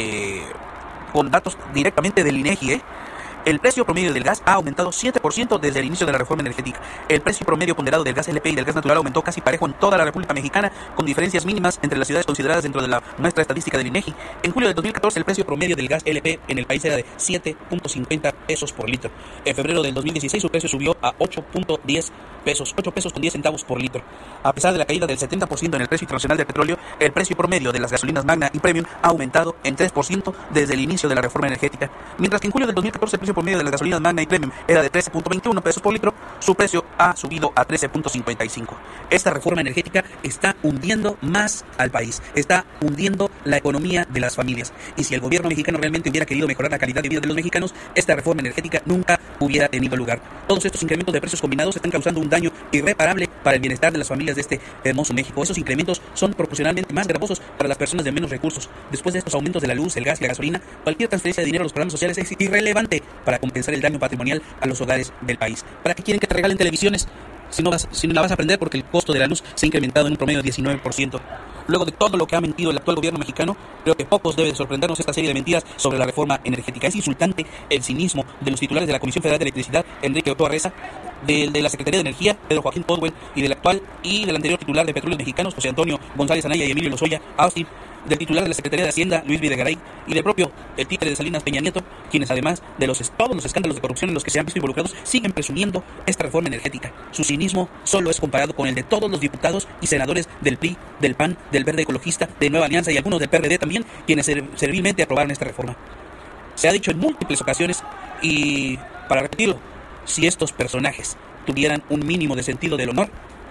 con datos directamente del INEGI, el precio promedio del gas ha aumentado 7% desde el inicio de la reforma energética. El precio promedio ponderado del gas LP y del gas natural aumentó casi parejo en toda la República Mexicana, con diferencias mínimas entre las ciudades consideradas dentro de la muestra estadística del INEGI. En julio de 2014, el precio promedio del gas LP en el país era de 7.50 pesos por litro. En febrero del 2016, su precio subió a 8.10 pesos, 8 pesos con 10 centavos por litro. A pesar de la caída del 70% en el precio internacional del petróleo, el precio promedio de las gasolinas Magna y Premium ha aumentado en 3% desde el inicio de la reforma energética. Mientras que en julio del 2014 el precio promedio de las gasolinas Magna y Premium era de 13.21 pesos por litro, su precio ha subido a 13.55. Esta reforma energética está hundiendo más al país, está hundiendo la economía de las familias. Y si el gobierno mexicano realmente hubiera querido mejorar la calidad de vida de los mexicanos, esta reforma energética nunca hubiera tenido lugar. Todos estos incrementos de precios combinados están causando un daño irreparable para el bienestar de las familias de este hermoso México. Esos incrementos son proporcionalmente más gravosos para las personas de menos recursos. Después de estos aumentos de la luz, el gas y la gasolina, cualquier transferencia de dinero a los programas sociales es irrelevante para compensar el daño patrimonial a los hogares del país. ¿Para qué quieren que te regalen televisiones si no la vas a prender? Porque el costo de la luz se ha incrementado en un promedio de 19%. Luego de todo lo que ha mentido el actual gobierno mexicano, creo que pocos deben sorprendernos esta serie de mentiras sobre la reforma energética. Es insultante el cinismo de los titulares de la Comisión Federal de Electricidad, Enrique Otto Arreza, de la Secretaría de Energía, Pedro Joaquín Podwell, y del actual y del anterior titular de Petróleos Mexicanos, José Antonio González Anaya y Emilio Lozoya Austin, del titular de la Secretaría de Hacienda, Luis Videgaray, y del propio el títere de Salinas, Peña Nieto, quienes además de todos los escándalos de corrupción en los que se han visto involucrados, siguen presumiendo esta reforma energética. Su cinismo solo es comparado con el de todos los diputados y senadores del PRI, del PAN, del Verde Ecologista, de Nueva Alianza y algunos del PRD también, quienes servilmente aprobaron esta reforma. Se ha dicho en múltiples ocasiones, y para repetirlo, si estos personajes tuvieran un mínimo de sentido del honor,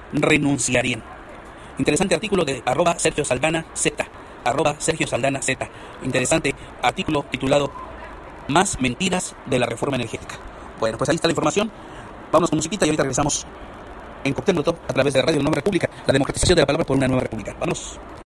renunciarían. Interesante artículo de @Sergio Saldana Z. @Sergio Saldana Z. Interesante artículo titulado Más mentiras de la reforma energética. Bueno, pues ahí está la información. Vámonos con musiquita y ahorita regresamos en Cóctel Molotov a través de Radio La Nueva República, la democratización de la palabra por una nueva república. Vámonos.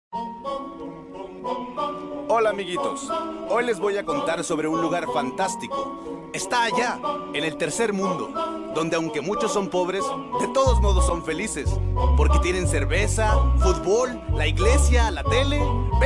Hola amiguitos, hoy les voy a contar sobre un lugar fantástico. Está allá, en el tercer mundo, donde aunque muchos son pobres, de todos modos son felices, porque tienen cerveza, fútbol, la iglesia, la tele.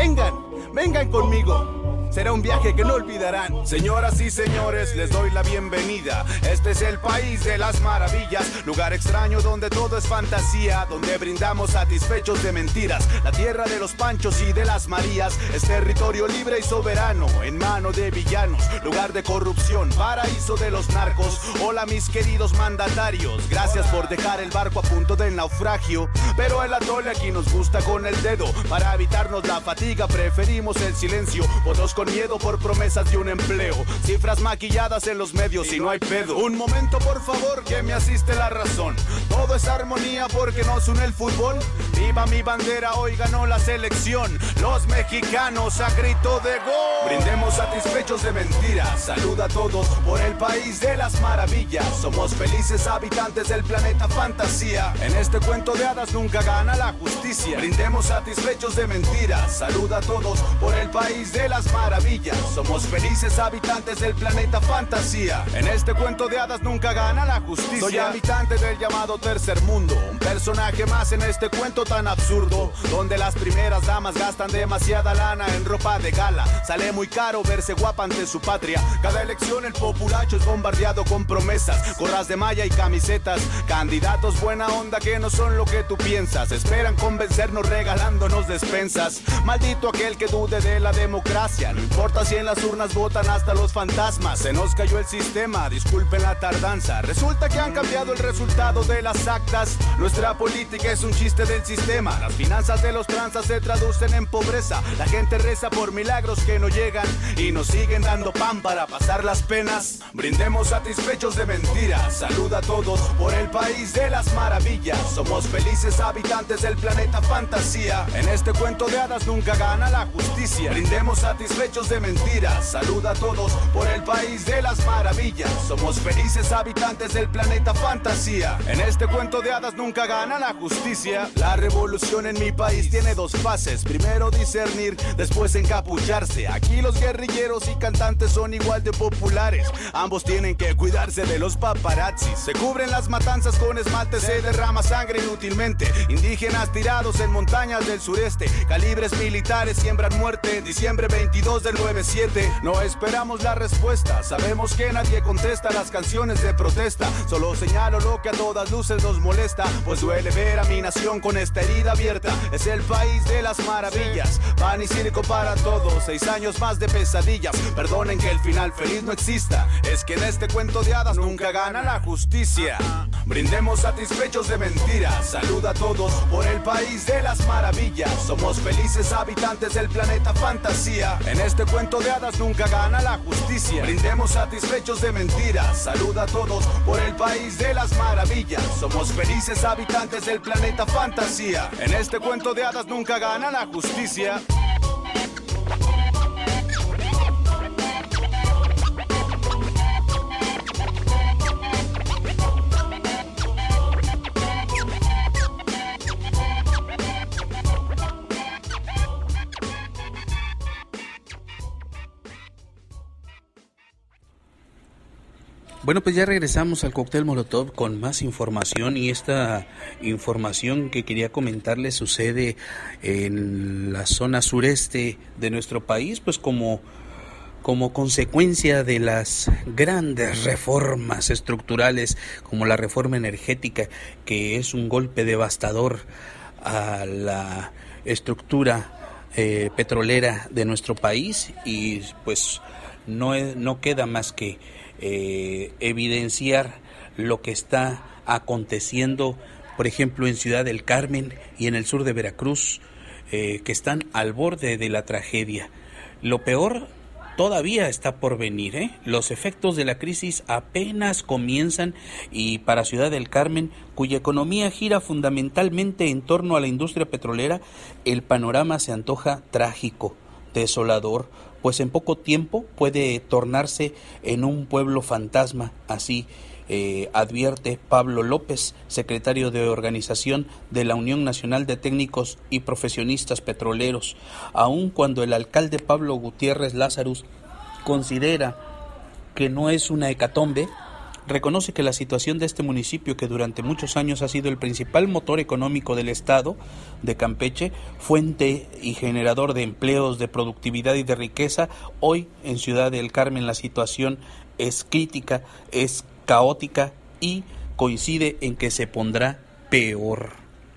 Vengan conmigo. Será un viaje que no olvidarán. Señoras y señores, les doy la bienvenida. Este es el país de las maravillas, lugar extraño donde todo es fantasía, donde brindamos satisfechos de mentiras. La tierra de los Panchos y de las Marías es territorio libre y soberano, en mano de villanos, lugar de corrupción, paraíso de los narcos. Hola mis queridos mandatarios, gracias por dejar el barco a punto del naufragio, pero el atole aquí nos gusta con el dedo. Para evitarnos la fatiga preferimos el silencio, otros con miedo por promesas de un empleo, cifras maquilladas en los medios y no hay pedo. Un momento por favor que me asiste la razón, todo es armonía porque nos une el fútbol. Viva mi bandera, hoy ganó la selección, los mexicanos a grito de gol. Brindemos satisfechos de mentiras, salud a todos por el país de las maravillas. Somos felices habitantes del planeta fantasía, en este cuento de hadas nunca gana la justicia. Brindemos satisfechos de mentiras, salud a todos por el país de las maravillas. Somos felices habitantes del planeta fantasía, en este cuento de hadas nunca gana la justicia. Soy habitante del llamado tercer mundo, un personaje más en este cuento tan absurdo, donde las primeras damas gastan demasiada lana en ropa de gala. Sale muy caro verse guapa ante su patria. Cada elección el populacho es bombardeado con promesas, gorras de malla y camisetas. Candidatos buena onda que no son lo que tú piensas, esperan convencernos regalándonos despensas. Maldito aquel que dude de la democracia, no importa si en las urnas votan hasta los fantasmas. Se nos cayó el sistema, disculpen la tardanza. Resulta que han cambiado el resultado de las actas. Nuestra política es un chiste del sistema. Las finanzas de los tranzas se traducen en pobreza. La gente reza por milagros que no llegan y nos siguen dando pan para pasar las penas. Brindemos satisfechos de mentiras, salud a todos por el país de las maravillas. Somos felices habitantes del planeta fantasía, en este cuento de hadas nunca gana la justicia. Brindemos satisfechos de mentiras, salud a todos por el país de las maravillas. Somos felices habitantes del planeta fantasía, en este cuento de hadas nunca gana la justicia. La revolución en mi país tiene dos fases, primero discernir, después encapucharse. Aquí los guerrilleros y cantantes son igual de populares, ambos tienen que cuidarse de los paparazzis. Se cubren las matanzas con esmalte, se derrama sangre inútilmente. Indígenas tirados en montañas del sureste, calibres militares siembran muerte. Diciembre 22 del 97, no esperamos la respuesta. Sabemos que nadie contesta las canciones de protesta. Solo señalo lo que a todas luces nos molesta, pues duele ver a mi nación con esta herida abierta. Es el país de las maravillas, pan y circo para todos. 6 años más de pesadillas, perdonen que el final feliz no exista. Es que en este cuento de hadas nunca gana la justicia. Brindemos satisfechos de mentiras, salud a todos por el país de las maravillas. Somos felices habitantes del planeta fantasía, en este cuento de hadas nunca gana la justicia. Brindemos satisfechos de mentiras, salud a todos por el país de las maravillas. Somos felices habitantes del planeta fantasía, en este cuento de hadas nunca gana la justicia. Bueno, pues ya regresamos al Cóctel Molotov con más información, y esta información que quería comentarles sucede en la zona sureste de nuestro país, pues como consecuencia de las grandes reformas estructurales como la reforma energética, que es un golpe devastador a la estructura petrolera de nuestro país, y pues no queda más que evidenciar lo que está aconteciendo, por ejemplo, en Ciudad del Carmen y en el sur de Veracruz, que están al borde de la tragedia. Lo peor todavía está por venir, ¿eh? Los efectos de la crisis apenas comienzan y para Ciudad del Carmen, cuya economía gira fundamentalmente en torno a la industria petrolera, el panorama se antoja trágico, desolador, pues en poco tiempo puede tornarse en un pueblo fantasma, así advierte Pablo López, secretario de organización de la Unión Nacional de Técnicos y Profesionistas Petroleros, aun cuando el alcalde Pablo Gutiérrez Lazarus considera que no es una hecatombe. Reconoce que la situación de este municipio, que durante muchos años ha sido el principal motor económico del estado de Campeche, fuente y generador de empleos, de productividad y de riqueza, hoy en Ciudad del Carmen la situación es crítica, es caótica y coincide en que se pondrá peor.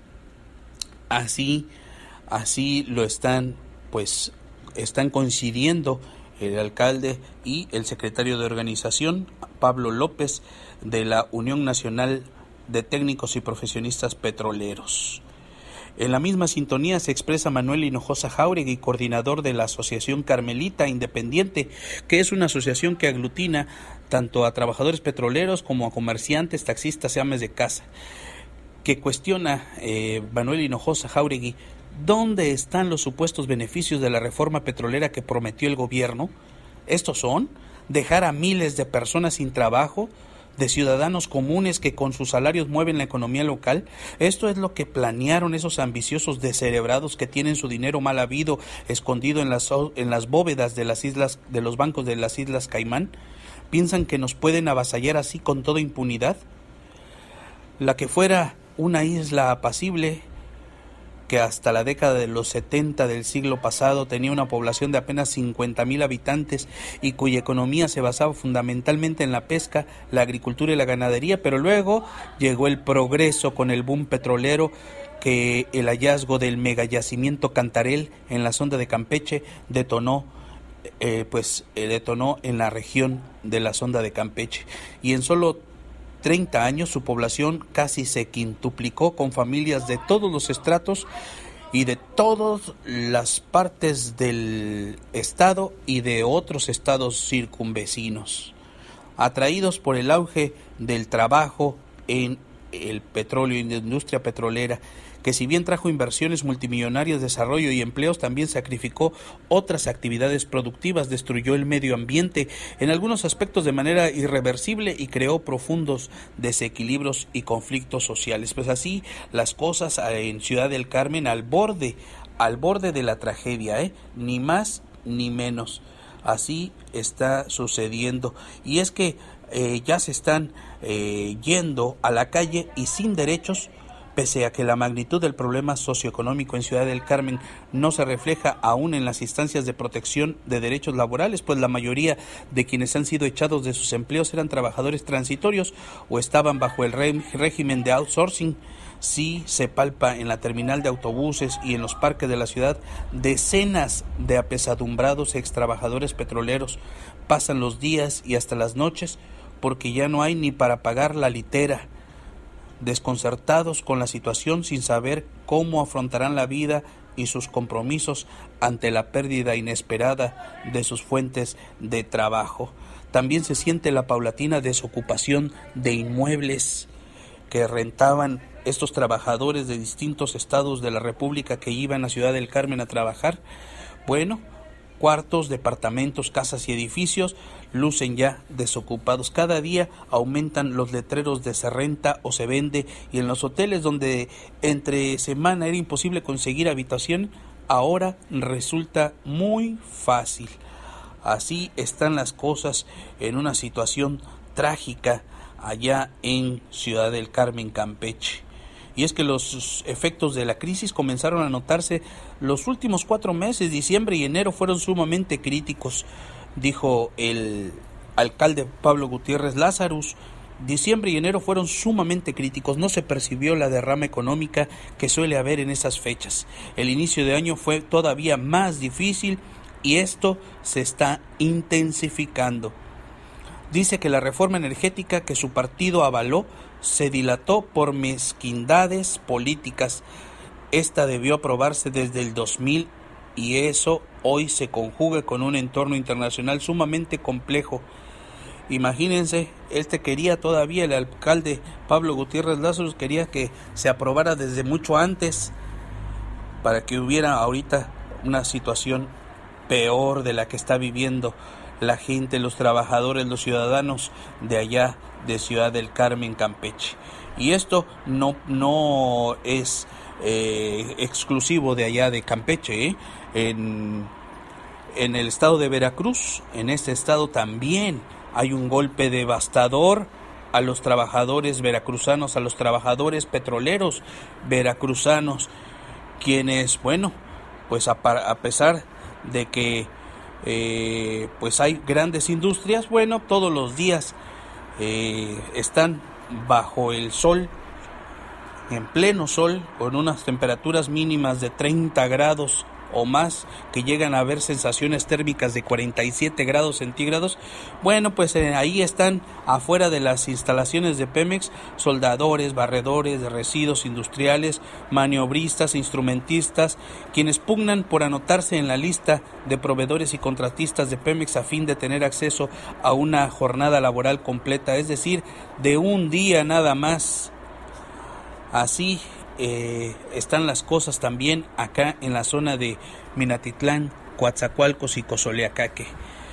Así lo están coincidiendo el alcalde y el secretario de organización, Pablo López, de la Unión Nacional de Técnicos y Profesionistas Petroleros. En la misma sintonía se expresa Manuel Hinojosa Jáuregui, coordinador de la Asociación Carmelita Independiente, que es una asociación que aglutina tanto a trabajadores petroleros como a comerciantes, taxistas y amas de casa, que cuestiona Manuel Hinojosa Jáuregui, ¿dónde están los supuestos beneficios de la reforma petrolera que prometió el gobierno? Estos son dejar a miles de personas sin trabajo, de ciudadanos comunes que con sus salarios mueven la economía local. Esto es lo que planearon esos ambiciosos descerebrados que tienen su dinero mal habido escondido en las bóvedas de las islas, de los bancos de las Islas Caimán. ¿Piensan que nos pueden avasallar así con toda impunidad? La que fuera una isla apacible, que hasta la década de los 70 del siglo pasado tenía una población de apenas 50,000 habitantes y cuya economía se basaba fundamentalmente en la pesca, la agricultura y la ganadería, pero luego llegó el progreso con el boom petrolero, que el hallazgo del megayacimiento Cantarell en la sonda de Campeche detonó en la región de la sonda de Campeche, y en solo 30 años su población casi se quintuplicó, con familias de todos los estratos y de todas las partes del estado y de otros estados circunvecinos, atraídos por el auge del trabajo en el petróleo y en la industria petrolera, que si bien trajo inversiones multimillonarias, desarrollo y empleos, también sacrificó otras actividades productivas, destruyó el medio ambiente en algunos aspectos de manera irreversible y creó profundos desequilibrios y conflictos sociales. Pues así las cosas en Ciudad del Carmen, al borde de la tragedia, ni más ni menos. Así está sucediendo, y es que ya se están yendo a la calle y sin derechos, pese a que la magnitud del problema socioeconómico en Ciudad del Carmen no se refleja aún en las instancias de protección de derechos laborales, pues la mayoría de quienes han sido echados de sus empleos eran trabajadores transitorios o estaban bajo el régimen de outsourcing. Sí se palpa en la terminal de autobuses y en los parques de la ciudad decenas de apesadumbrados extrabajadores petroleros. Pasan los días y hasta las noches porque ya no hay ni para pagar la litera, desconcertados con la situación, sin saber cómo afrontarán la vida y sus compromisos ante la pérdida inesperada de sus fuentes de trabajo. También se siente la paulatina desocupación de inmuebles que rentaban estos trabajadores de distintos estados de la República que iban a Ciudad del Carmen a trabajar. Bueno, cuartos, departamentos, casas y edificios lucen ya desocupados. Cada día aumentan los letreros de se renta o se vende, y en los hoteles donde entre semana era imposible conseguir habitación, ahora resulta muy fácil. Así están las cosas en una situación trágica allá en Ciudad del Carmen, Campeche. Y es que los efectos de la crisis comenzaron a notarse los últimos 4 meses. Diciembre y enero fueron sumamente críticos, dijo el alcalde Pablo Gutiérrez Lazarus. Diciembre y enero fueron sumamente críticos, no se percibió la derrama económica que suele haber en esas fechas. El inicio de año fue todavía más difícil y esto se está intensificando. Dice que la reforma energética que su partido avaló se dilató por mezquindades políticas. Esta debió aprobarse desde el 2000 y eso hoy se conjuga con un entorno internacional sumamente complejo. Imagínense, quería todavía, el alcalde Pablo Gutiérrez Lazos quería que se aprobara desde mucho antes para que hubiera ahorita una situación peor de la que está viviendo la gente, los trabajadores, los ciudadanos de allá de Ciudad del Carmen, Campeche. Y esto no es exclusivo de allá de Campeche, ¿eh? En el estado de Veracruz, en este estado también hay un golpe devastador a los trabajadores veracruzanos, a los trabajadores petroleros veracruzanos, quienes, bueno, pues a pesar de que pues hay grandes industrias, bueno, todos los días están bajo el sol, en pleno sol, con unas temperaturas mínimas de 30 grados o más, que llegan a haber sensaciones térmicas de 47 grados centígrados. Bueno, pues ahí están afuera de las instalaciones de Pemex soldadores, barredores de residuos industriales, maniobristas, instrumentistas, quienes pugnan por anotarse en la lista de proveedores y contratistas de Pemex a fin de tener acceso a una jornada laboral completa, es decir, de un día nada más. Así están las cosas también acá en la zona de Minatitlán, Coatzacoalcos y Cozoleacaque.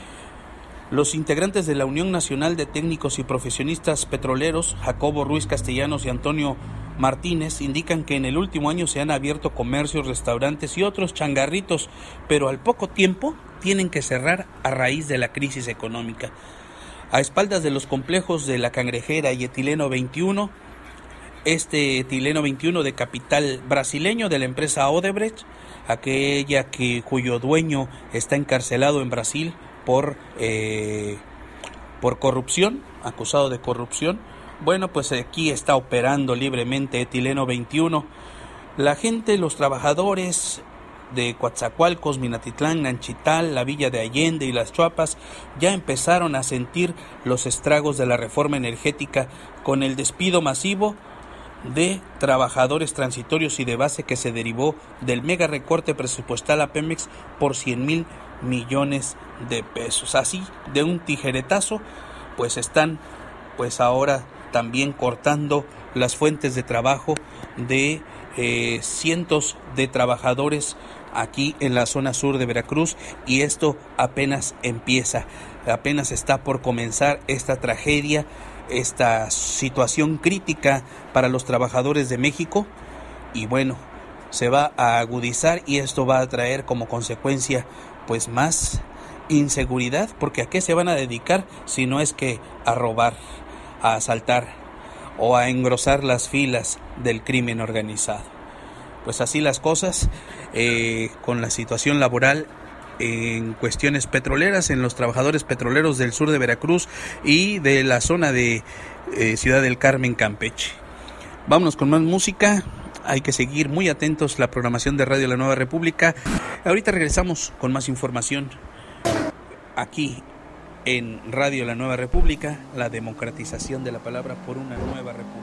Los integrantes de la Unión Nacional de Técnicos y Profesionistas Petroleros, Jacobo Ruiz Castellanos y Antonio Martínez, indican que en el último año se han abierto comercios, restaurantes y otros changarritos, pero al poco tiempo tienen que cerrar a raíz de la crisis económica. A espaldas de los complejos de La Cangrejera y Etileno 21, Etileno 21 de capital brasileño de la empresa Odebrecht, aquella cuyo dueño está encarcelado en Brasil por corrupción, acusado de corrupción. Bueno, pues aquí está operando libremente Etileno 21. La gente, los trabajadores de Coatzacoalcos, Minatitlán, Nanchital, la Villa de Allende y Las Chuapas ya empezaron a sentir los estragos de la reforma energética con el despido masivo de trabajadores transitorios y de base que se derivó del mega recorte presupuestal a Pemex por 100,000 millones de pesos. Así, de un tijeretazo, pues están ahora también cortando las fuentes de trabajo de cientos de trabajadores aquí en la zona sur de Veracruz, y esto apenas empieza, apenas está por comenzar esta tragedia, esta situación crítica para los trabajadores de México, y bueno, se va a agudizar y esto va a traer como consecuencia pues más inseguridad, porque ¿a qué se van a dedicar si no es que a robar, a asaltar o a engrosar las filas del crimen organizado? Pues así las cosas con la situación laboral en cuestiones petroleras, en los trabajadores petroleros del sur de Veracruz y de la zona de Ciudad del Carmen, Campeche. Vámonos con más música. Hay que seguir muy atentos la programación de Radio La Nueva República. Ahorita regresamos con más información aquí en Radio La Nueva República, la democratización de la palabra por una nueva república.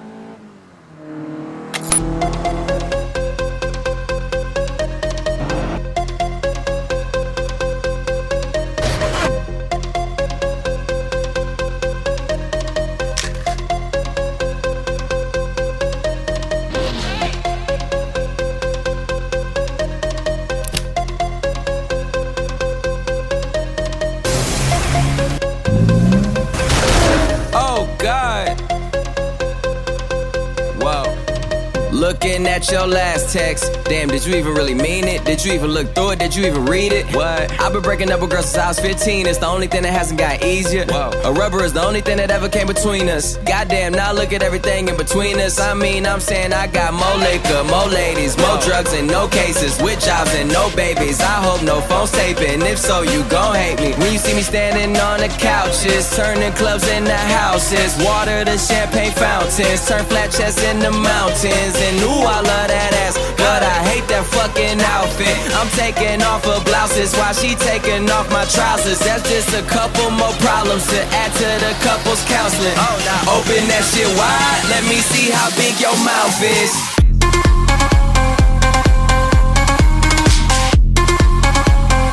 Looking at your last text, damn, did you even really mean it? Did you even look through it? Did you even read it? What? I've been breaking up with girls since I was 15. It's the only thing that hasn't got easier. Whoa. A rubber is the only thing that ever came between us. Goddamn, now look at everything in between us. I mean, I'm saying I got more liquor, more ladies, more drugs and no cases, with jobs and no babies. I hope no phone's taping. If so, you gon' hate me. When you see me standing on the couches, turning clubs into houses, water to champagne fountains, turn flat chests into mountains. And ooh, I love that ass, but I hate that fucking outfit. I'm taking off her blouses while she taking off my trousers. That's just a couple more problems to add to the couple's counseling. Oh, now open that shit wide, let me see how big your mouth is.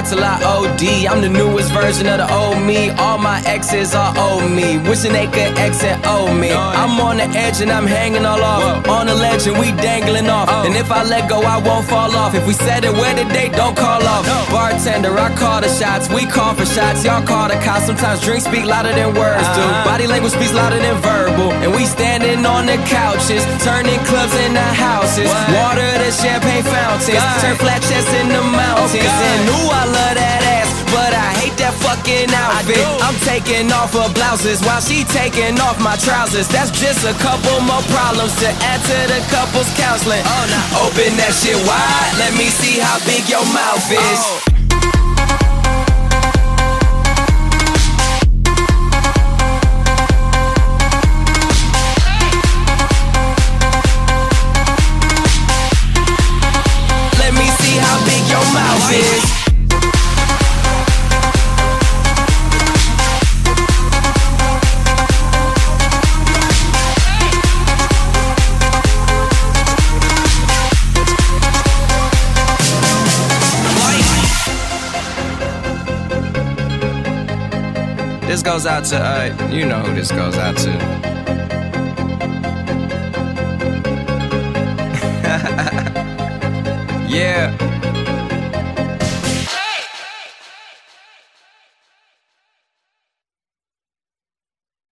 out till I OD. I'm the newest version of the old me. All my exes are old me. Wishing they could exit old me. I'm on the edge and I'm hanging all off. On the ledge and we dangling off. And if I let go, I won't fall off. If we said it, where the date, don't call off. Bartender, I call the shots. We call for shots, y'all call the cops. Sometimes drinks speak louder than words do. Body language speaks louder than verbal. And we standing on the couches, turning clubs into houses. Water to champagne fountains, turn flat chests into mountains. And ooh, I love that ass, but I hate that fucking outfit. I'm taking off her blouses while she taking off my trousers. That's just a couple more problems to add to the couple's counseling. Open that shit wide, let me see how big your mouth is. Let me see how big your mouth is. This goes out to, you know who this goes out to.